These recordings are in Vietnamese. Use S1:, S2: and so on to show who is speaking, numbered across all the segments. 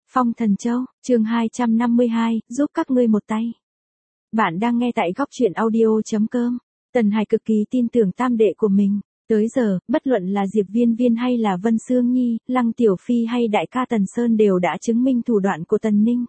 S1: Phong Thần Châu, chương 252, giúp các ngươi một tay. Bạn đang nghe tại góc truyện audio.com. Tần Hải cực kỳ tin tưởng tam đệ của mình. Tới giờ, bất luận là Diệp Viên Viên hay là Vân Sương Nhi, Lăng Tiểu Phi hay đại ca Tần Sơn đều đã chứng minh thủ đoạn của Tần Ninh.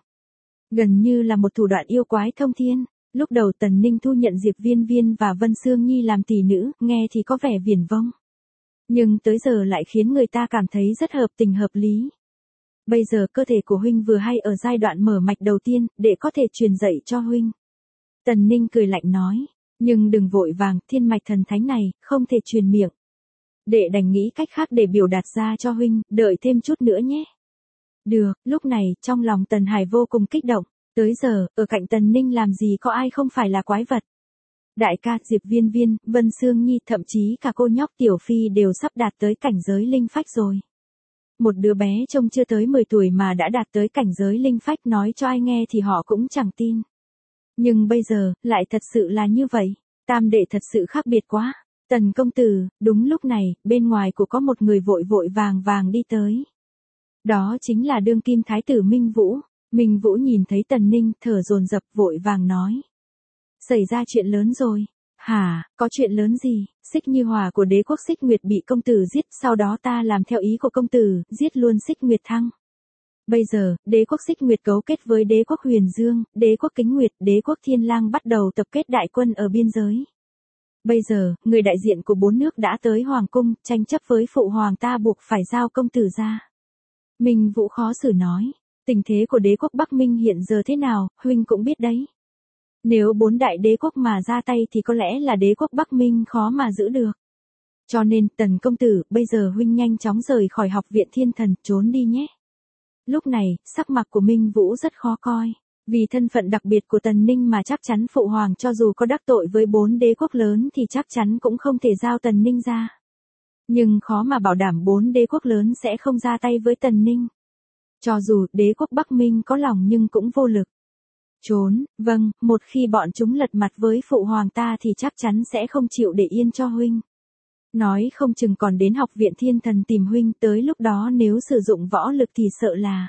S1: Gần như là một thủ đoạn yêu quái thông thiên. Lúc đầu Tần Ninh thu nhận Diệp Viên Viên và Vân Sương Nhi làm tỷ nữ, nghe thì có vẻ viển vông. Nhưng tới giờ lại khiến người ta cảm thấy rất hợp tình hợp lý. Bây giờ cơ thể của huynh vừa hay ở giai đoạn mở mạch đầu tiên, để có thể truyền dạy cho huynh. Tần Ninh cười lạnh nói, nhưng đừng vội vàng, thiên mạch thần thánh này, không thể truyền miệng. Đệ đành nghĩ cách khác để biểu đạt ra cho huynh, đợi thêm chút nữa nhé. Được, lúc này, trong lòng Tần Hải vô cùng kích động, tới giờ, ở cạnh Tần Ninh làm gì có ai không phải là quái vật. Đại ca, Diệp Viên Viên, Vân Sương Nhi, thậm chí cả cô nhóc Tiểu Phi đều sắp đạt tới cảnh giới linh phách rồi. Một đứa bé trông chưa tới 10 tuổi mà đã đạt tới cảnh giới linh phách, nói cho ai nghe thì họ cũng chẳng tin. Nhưng bây giờ, lại thật sự là như vậy. Tam đệ thật sự khác biệt quá. Tần công tử, đúng lúc này, bên ngoài của có một người vội vội vàng vàng đi tới. Đó chính là đương kim thái tử Minh Vũ. Minh Vũ nhìn thấy Tần Ninh, thở dồn dập vội vàng nói. Xảy ra chuyện lớn rồi. Hả, có chuyện lớn gì? Xích Như Hòa của đế quốc Xích Nguyệt bị công tử giết, sau đó ta làm theo ý của công tử, giết luôn Xích Nguyệt Thăng. Bây giờ, đế quốc Xích Nguyệt cấu kết với đế quốc Huyền Dương, đế quốc Kính Nguyệt, đế quốc Thiên Lang bắt đầu tập kết đại quân ở biên giới. Bây giờ, người đại diện của 4 nước đã tới Hoàng cung, tranh chấp với phụ hoàng, ta buộc phải giao công tử ra. Minh Vũ khó xử nói, tình thế của đế quốc Bắc Minh hiện giờ thế nào, huynh cũng biết đấy. Nếu 4 đại đế quốc mà ra tay thì có lẽ là đế quốc Bắc Minh khó mà giữ được. Cho nên, Tần công tử, bây giờ huynh nhanh chóng rời khỏi học viện Thiên Thần, trốn đi nhé. Lúc này, sắc mặt của Minh Vũ rất khó coi. Vì thân phận đặc biệt của Tần Ninh mà chắc chắn phụ hoàng cho dù có đắc tội với 4 đế quốc lớn thì chắc chắn cũng không thể giao Tần Ninh ra. Nhưng khó mà bảo đảm 4 đế quốc lớn sẽ không ra tay với Tần Ninh. Cho dù đế quốc Bắc Minh có lòng nhưng cũng vô lực. Trốn, vâng, một khi bọn chúng lật mặt với phụ hoàng ta thì chắc chắn sẽ không chịu để yên cho huynh. Nói không chừng còn đến học viện Thiên Thần tìm huynh, tới lúc đó nếu sử dụng võ lực thì sợ là...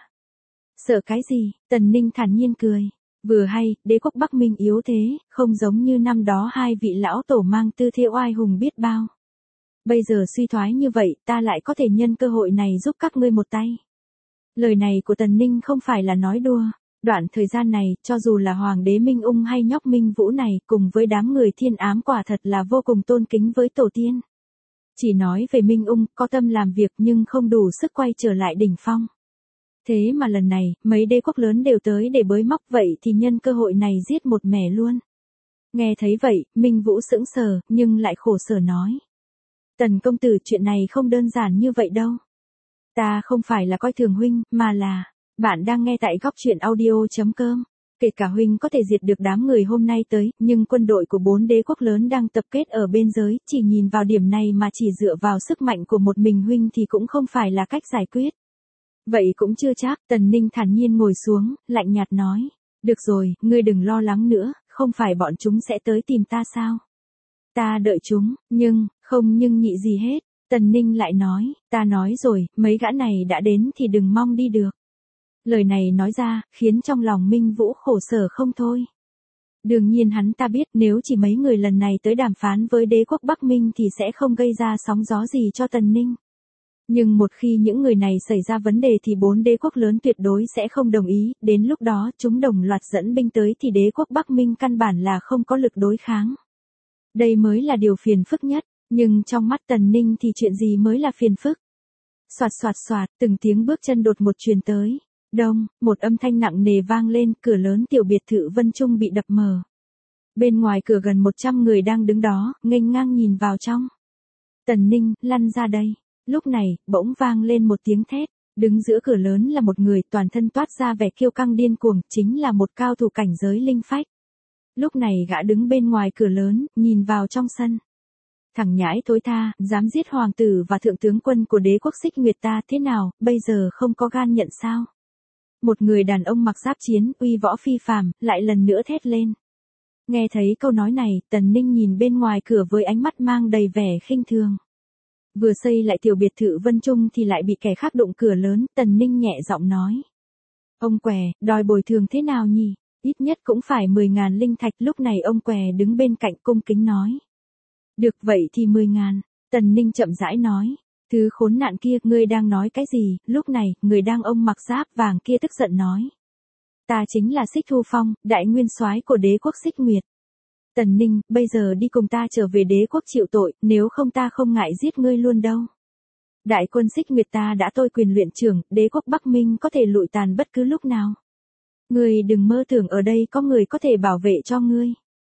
S1: Sợ cái gì? Tần Ninh thản nhiên cười. Vừa hay, đế quốc Bắc Minh yếu thế, không giống như năm đó hai vị lão tổ mang tư thế oai hùng biết bao. Bây giờ suy thoái như vậy, ta lại có thể nhân cơ hội này giúp các ngươi một tay. Lời này của Tần Ninh không phải là nói đùa. Đoạn thời gian này, cho dù là Hoàng đế Minh Ung hay nhóc Minh Vũ này, cùng với đám người Thiên Ám quả thật là vô cùng tôn kính với tổ tiên. Chỉ nói về Minh Ung, có tâm làm việc nhưng không đủ sức quay trở lại đỉnh phong. Thế mà lần này, mấy đế quốc lớn đều tới để bới móc, vậy thì nhân cơ hội này giết một mẻ luôn. Nghe thấy vậy, Minh Vũ sững sờ, nhưng lại khổ sở nói. Tần công tử, chuyện này không đơn giản như vậy đâu. Ta không phải là coi thường huynh, mà là... Bạn đang nghe tại góc truyện audio.com. Kể cả huynh có thể diệt được đám người hôm nay tới, nhưng quân đội của 4 đế quốc lớn đang tập kết ở biên giới, chỉ nhìn vào điểm này mà chỉ dựa vào sức mạnh của một mình huynh thì cũng không phải là cách giải quyết. Vậy cũng chưa chắc, Tần Ninh thản nhiên ngồi xuống, lạnh nhạt nói. Được rồi, ngươi đừng lo lắng nữa, không phải bọn chúng sẽ tới tìm ta sao? Ta đợi chúng, không nhị gì hết. Tần Ninh lại nói, ta nói rồi, mấy gã này đã đến thì đừng mong đi được. Lời này nói ra, khiến trong lòng Minh Vũ khổ sở không thôi. Đương nhiên hắn ta biết nếu chỉ mấy người lần này tới đàm phán với đế quốc Bắc Minh thì sẽ không gây ra sóng gió gì cho Tần Ninh. Nhưng một khi những người này xảy ra vấn đề thì 4 đế quốc lớn tuyệt đối sẽ không đồng ý, đến lúc đó chúng đồng loạt dẫn binh tới thì đế quốc Bắc Minh căn bản là không có lực đối kháng. Đây mới là điều phiền phức nhất, nhưng trong mắt Tần Ninh thì chuyện gì mới là phiền phức. Soạt soạt soạt, từng tiếng bước chân đột ngột truyền tới. Đông, một âm thanh nặng nề vang lên, cửa lớn tiểu biệt thự Vân Trung bị đập mở. Bên ngoài cửa gần 100 người đang đứng đó, nghênh ngang nhìn vào trong. Tần Ninh, lăn ra đây. Lúc này, bỗng vang lên một tiếng thét. Đứng giữa cửa lớn là một người toàn thân toát ra vẻ kiêu căng điên cuồng, chính là một cao thủ cảnh giới linh phách. Lúc này gã đứng bên ngoài cửa lớn, nhìn vào trong sân. Thằng nhãi thối tha, dám giết hoàng tử và thượng tướng quân của đế quốc Xích Nguyệt ta, thế nào, bây giờ không có gan nhận sao? Một người đàn ông mặc giáp chiến, uy võ phi phàm, lại lần nữa thét lên. Nghe thấy câu nói này, Tần Ninh nhìn bên ngoài cửa với ánh mắt mang đầy vẻ khinh thường. Vừa xây lại tiểu biệt thự Vân Trung thì lại bị kẻ khác đụng cửa lớn, Tần Ninh nhẹ giọng nói. Ông què, đòi bồi thường thế nào nhỉ? Ít nhất cũng phải 10.000 linh thạch. Lúc này ông què đứng bên cạnh cung kính nói. Được vậy thì 10.000. Tần Ninh chậm rãi nói. Thứ khốn nạn kia, ngươi đang nói cái gì? Lúc này, người đang ông mặc giáp vàng kia tức giận nói. Ta chính là Xích Thu Phong, đại nguyên soái của đế quốc Xích Nguyệt. Tần Ninh, bây giờ đi cùng ta trở về đế quốc chịu tội, nếu không ta không ngại giết ngươi luôn đâu. Đại quân Xích Nguyệt ta đã tôi quyền luyện trưởng, đế quốc Bắc Minh có thể lụi tàn bất cứ lúc nào. Ngươi đừng mơ tưởng ở đây có người có thể bảo vệ cho ngươi.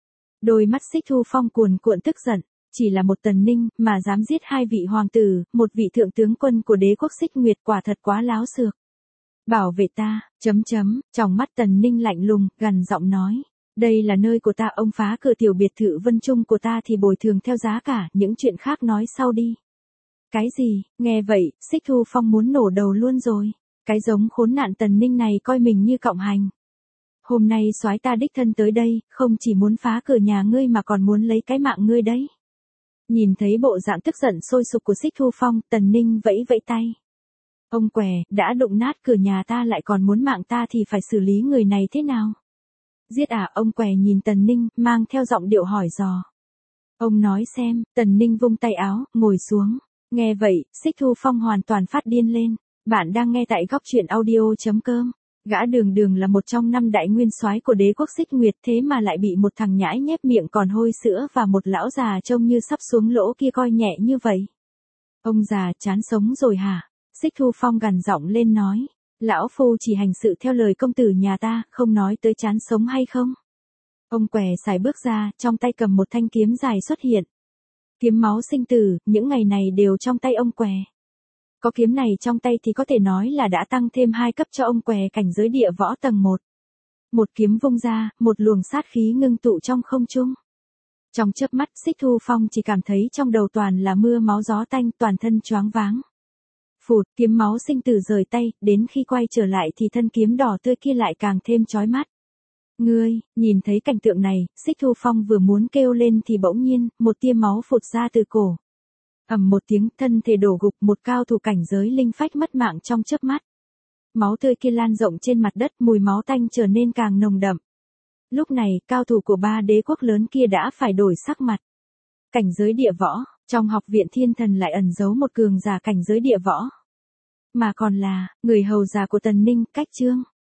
S1: Đôi mắt Xích Thu Phong cuồn cuộn tức giận, chỉ là một Tần Ninh mà dám giết 2 vị hoàng tử, một vị thượng tướng quân của đế quốc Xích Nguyệt, quả thật quá láo xược. Bảo vệ ta, trong mắt Tần Ninh lạnh lùng, gằn giọng nói. Đây là nơi của ta, ông phá cửa tiểu biệt thự Vân Trung của ta thì bồi thường theo giá cả, những chuyện khác nói sau đi. Cái gì? Nghe vậy, Xích Thu Phong muốn nổ đầu luôn rồi. Cái giống khốn nạn Tần Ninh này coi mình như cọng hành. Hôm nay soái ta đích thân tới đây, không chỉ muốn phá cửa nhà ngươi mà còn muốn lấy cái mạng ngươi đấy. Nhìn thấy bộ dạng tức giận sôi sục của Xích Thu Phong, Tần Ninh vẫy vẫy tay. Ông què, đã đụng nát cửa nhà ta lại còn muốn mạng ta thì phải xử lý người này thế nào? Giết à? Ông què nhìn Tần Ninh, mang theo giọng điệu hỏi dò. Ông nói xem. Tần Ninh vung tay áo, ngồi xuống. Nghe vậy, Xích Thu Phong hoàn toàn phát điên lên. Bạn đang nghe tại góc truyện audio.com. Gã Đường Đường là một trong 5 đại nguyên soái của đế quốc Xích Nguyệt, thế mà lại bị một thằng nhãi nhép miệng còn hôi sữa và một lão già trông như sắp xuống lỗ kia coi nhẹ như vậy. Ông già chán sống rồi hả? Xích Thu Phong gằn giọng lên nói. Lão phu chỉ hành sự theo lời công tử nhà ta, không nói tới chán sống hay không. Ông què xài bước ra, trong tay cầm một thanh kiếm dài xuất hiện. Kiếm máu sinh tử, những ngày này đều trong tay ông què. Có kiếm này trong tay thì có thể nói là đã tăng thêm 2 cấp cho ông què cảnh giới địa võ tầng 1. Một kiếm vung ra, một luồng sát khí ngưng tụ trong không trung. Trong chớp mắt, Xích Thu Phong chỉ cảm thấy trong đầu toàn là mưa máu gió tanh, toàn thân choáng váng. Phụt, kiếm máu sinh tử rời tay, đến khi quay trở lại thì thân kiếm đỏ tươi kia lại càng thêm chói mắt. Ngươi, nhìn thấy cảnh tượng này, Xích Thu Phong vừa muốn kêu lên thì bỗng nhiên, một tia máu phụt ra từ cổ. Ầm một tiếng, thân thể đổ gục, một cao thủ cảnh giới linh phách mất mạng trong chớp mắt. Máu tươi kia lan rộng trên mặt đất, mùi máu tanh trở nên càng nồng đậm. Lúc này, cao thủ của 3 đế quốc lớn kia đã phải đổi sắc mặt. Cảnh giới địa võ, trong học viện thiên thần lại ẩn giấu một cường giả cảnh giới địa võ. Mà còn là, người hầu già của Tần Ninh, Cách Trương.